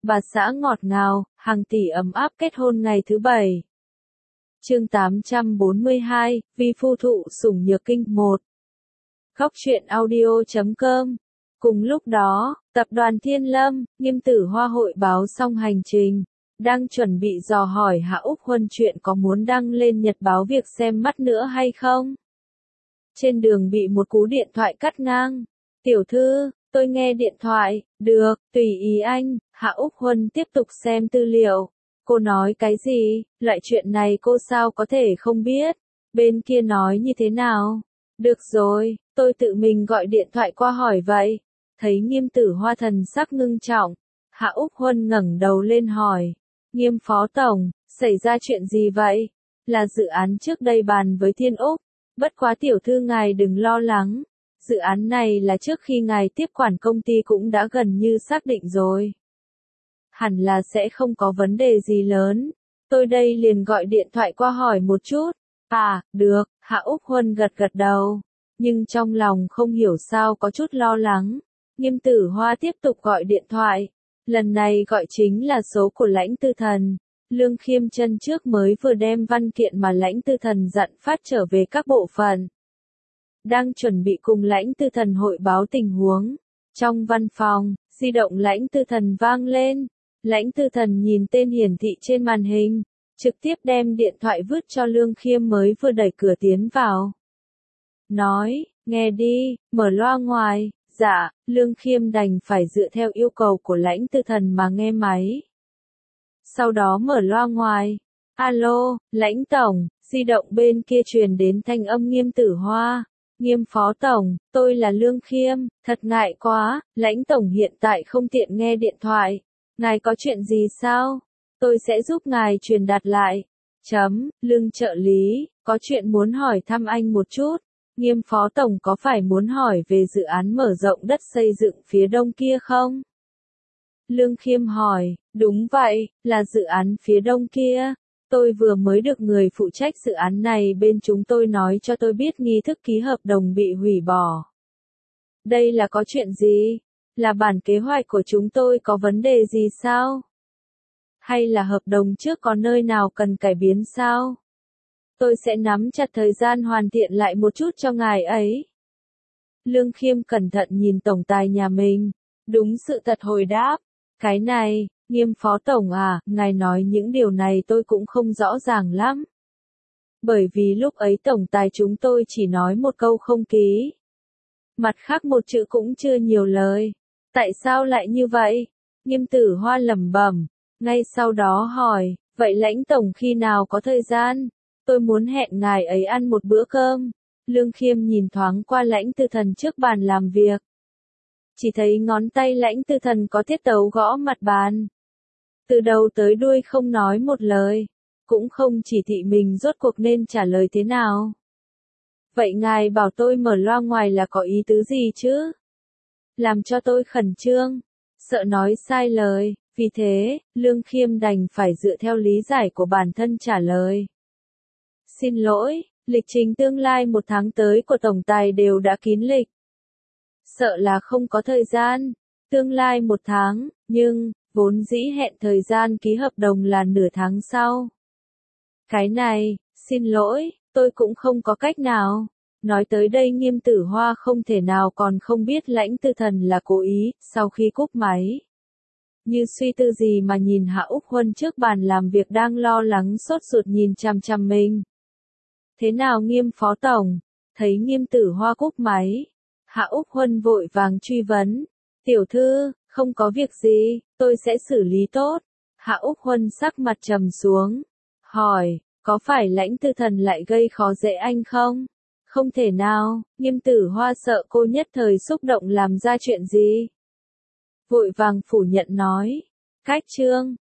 bà xã ngọt ngào, hàng tỷ ấm áp kết hôn ngày thứ 7. Chương 842, Vi phu thụ sủng nhược kinh 1. Góc truyện audio.com. Cùng lúc đó, tập đoàn Thiên Lâm, Nghiêm Tử Hoa hội báo xong hành trình, đang chuẩn bị dò hỏi Hạ Úc Huân chuyện có muốn đăng lên nhật báo việc xem mắt nữa hay không. Trên đường bị một cú điện thoại cắt ngang. Tiểu thư, tôi nghe điện thoại, được, tùy ý anh. Hạ Úc Huân tiếp tục xem tư liệu. Cô nói cái gì, loại chuyện này cô sao có thể không biết, bên kia nói như thế nào. Được rồi, tôi tự mình gọi điện thoại qua hỏi vậy. Thấy Nghiêm Tử Hoa thần sắc ngưng trọng, Hạ Úc Huân ngẩng đầu lên hỏi. Nghiêm phó tổng, xảy ra chuyện gì vậy? Là dự án trước đây bàn với Thiên Úc. Bất quá tiểu thư ngài đừng lo lắng. Dự án này là trước khi ngài tiếp quản công ty cũng đã gần như xác định rồi. Hẳn là sẽ không có vấn đề gì lớn. Tôi đây liền gọi điện thoại qua hỏi một chút. À, được, Hạ Úc Huân gật gật đầu. Nhưng trong lòng không hiểu sao có chút lo lắng. Nghiêm Tử Hoa tiếp tục gọi điện thoại. Lần này gọi chính là số của Lãnh Tư Thần. Lương Khiêm chân trước mới vừa đem văn kiện mà Lãnh Tư Thần dặn phát trở về các bộ phận. Đang chuẩn bị cùng Lãnh Tư Thần hội báo tình huống. Trong văn phòng, di động Lãnh Tư Thần vang lên. Lãnh Tư Thần nhìn tên hiển thị trên màn hình, trực tiếp đem điện thoại vứt cho Lương Khiêm mới vừa đẩy cửa tiến vào. Nói, nghe đi, mở loa ngoài. Dạ, Lương Khiêm đành phải dựa theo yêu cầu của Lãnh Tư Thần mà nghe máy. Sau đó mở loa ngoài. Alo, Lãnh Tổng, di động bên kia truyền đến thanh âm Nghiêm Tử Hoa. Nghiêm phó tổng, tôi là Lương Khiêm, thật ngại quá, Lãnh Tổng hiện tại không tiện nghe điện thoại. Ngài có chuyện gì sao? Tôi sẽ giúp ngài truyền đạt lại. Lương trợ lý, có chuyện muốn hỏi thăm anh một chút. Nghiêm phó tổng có phải muốn hỏi về dự án mở rộng đất xây dựng phía đông kia không? Lương Khiêm hỏi, đúng vậy, là dự án phía đông kia. Tôi vừa mới được người phụ trách dự án này bên chúng tôi nói cho tôi biết nghi thức ký hợp đồng bị hủy bỏ. Đây là có chuyện gì? Là bản kế hoạch của chúng tôi có vấn đề gì sao? Hay là hợp đồng trước có nơi nào cần cải biến sao? Tôi sẽ nắm chặt thời gian hoàn thiện lại một chút cho ngài ấy. Lương Khiêm cẩn thận nhìn tổng tài nhà mình. Đúng sự thật hồi đáp. Cái này, Nghiêm phó tổng à, ngài nói những điều này tôi cũng không rõ ràng lắm. Bởi vì lúc ấy tổng tài chúng tôi chỉ nói một câu không ký. Mặt khác một chữ cũng chưa nhiều lời. Tại sao lại như vậy? Nghiêm Tử Hoa lẩm bẩm. Ngay sau đó hỏi, vậy Lãnh Tổng khi nào có thời gian? Tôi muốn hẹn ngài ấy ăn một bữa cơm. Lương Khiêm nhìn thoáng qua Lãnh Tư Thần trước bàn làm việc. Chỉ thấy ngón tay Lãnh Tư Thần có tiết tấu gõ mặt bàn. Từ đầu tới đuôi không nói một lời. Cũng không chỉ thị mình rốt cuộc nên trả lời thế nào. Vậy ngài bảo tôi mở loa ngoài là có ý tứ gì chứ? Làm cho tôi khẩn trương. Sợ nói sai lời. Vì thế, Lương Khiêm đành phải dựa theo lý giải của bản thân trả lời. Xin lỗi, lịch trình tương lai 1 tháng tới của tổng tài đều đã kín lịch. Sợ là không có thời gian. Tương lai 1 tháng, nhưng, vốn dĩ hẹn thời gian ký hợp đồng là nửa tháng sau. Cái này, xin lỗi, tôi cũng không có cách nào. Nói tới đây Nghiêm Tử Hoa không thể nào còn không biết Lãnh Tư Thần là cố ý, sau khi cúp máy. Như suy tư gì mà nhìn Hạ Úc Huân trước bàn làm việc đang lo lắng sốt ruột nhìn chằm chằm mình. Thế nào Nghiêm phó tổng? Thấy Nghiêm Tử Hoa cúp máy. Hạ Úc Huân vội vàng truy vấn. Tiểu thư, không có việc gì, tôi sẽ xử lý tốt. Hạ Úc Huân sắc mặt trầm xuống. Hỏi, có phải Lãnh Tư Thần lại gây khó dễ anh không? Không thể nào, Nghiêm Tử Hoa sợ cô nhất thời xúc động làm ra chuyện gì. Vội vàng phủ nhận nói. Cách chương,